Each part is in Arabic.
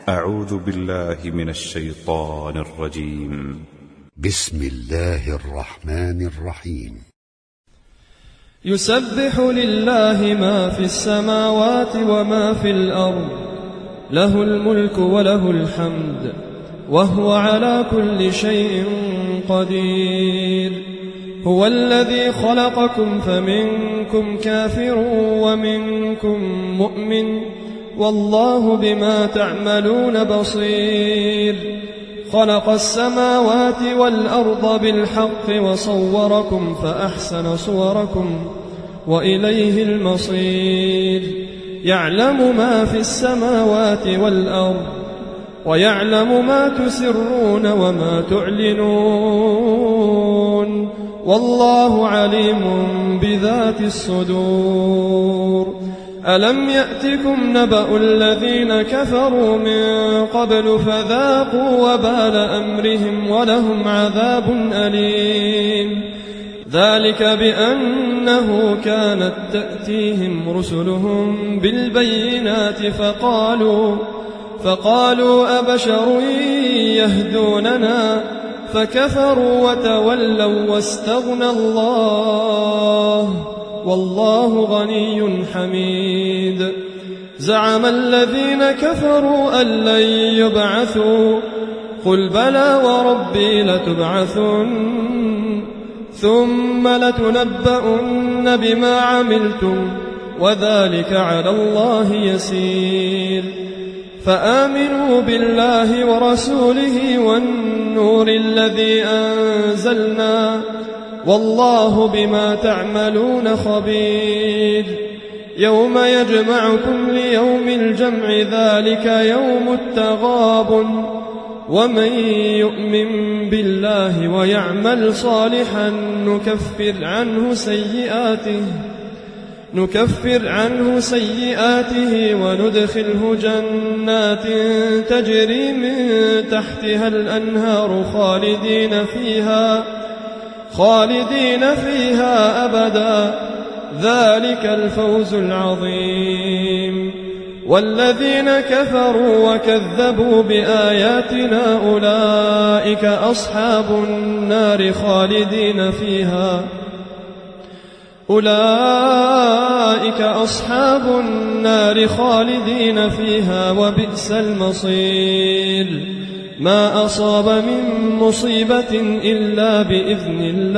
أعوذ بالله من الشيطان الرجيم. بسم الله الرحمن الرحيم. يسبح لله ما في السماوات وما في الأرض، له الملك وله الحمد، وهو على كل شيء قدير. هو الذي خلقكم فمنكم كافر ومنكم مؤمن، والله بما تعملون بصير. خلق السماوات والأرض بالحق وصوركم فأحسن صوركم وإليه المصير. يعلم ما في السماوات والأرض، ويعلم ما تسرون وما تعلنون، والله عليم بذات الصدور. ألم يأتكم نبأ الذين كفروا من قبل فذاقوا وبال أمرهم ولهم عذاب أليم. ذلك بأنه كانت تأتيهم رسلهم بالبينات فقالوا أبشر يهدوننا، فكفروا وتولوا واستغنى الله، والله غني حميد. زعم الذين كفروا أن لن يبعثوا، قل بلى وربي لتبعثن، ثم لتنبؤن بما عملتم، وذلك على الله يسير. فآمنوا بالله ورسوله والنور الذي أنزلنا، والله بما تعملون خبير. يوم يجمعكم ليوم الجمع، ذلك يوم التغابن. ومن يؤمن بالله ويعمل صالحا نكفر عنه سيئاته وندخله جنات تجري من تحتها الأنهار خالدين فيها أبدا، ذلك الفوز العظيم. والذين كفروا وكذبوا بآياتنا أولئك أصحاب النار خالدين فيها وبئس المصير. ما أصاب من مصيبة إلا بإذن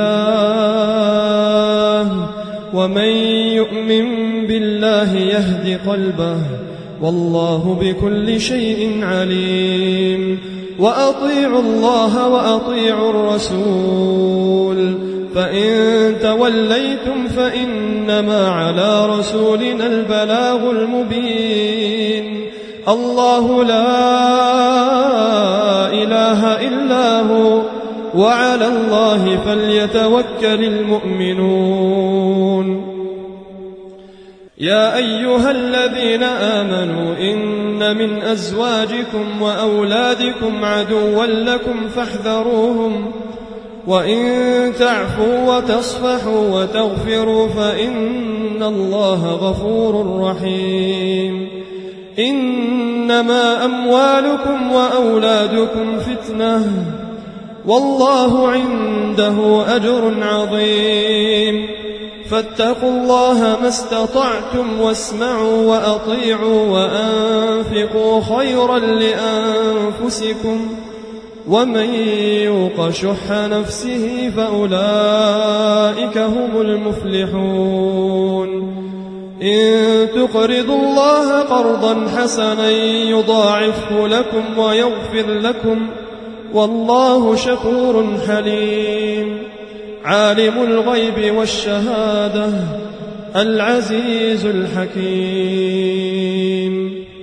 الله، ومن يؤمن بالله يهد قلبه، والله بكل شيء عليم. وأطيعوا الله وأطيعوا الرسول، فإن توليتم فإنما على رسولنا البلاغ المبين. الله لا إله إلا هو، وعلى الله فليتوكل المؤمنون. يا أيها الذين آمنوا إن من أزواجكم وأولادكم عدوا لكم فاحذروهم، وإن تعفوا وتصفحوا وتغفروا فإن الله غفور رحيم. إنما أموالكم وأولادكم فتنة، والله عنده أجر عظيم. فاتقوا الله ما استطعتم، واسمعوا وأطيعوا وأنفقوا خيرا لأنفسكم، ومن يوق شح نفسه فأولئك هم المفلحون. إن تقرضوا الله قرضا حسنا يضاعفه لكم ويغفر لكم، والله شكور حليم. عالم الغيب والشهادة، العزيز الحكيم.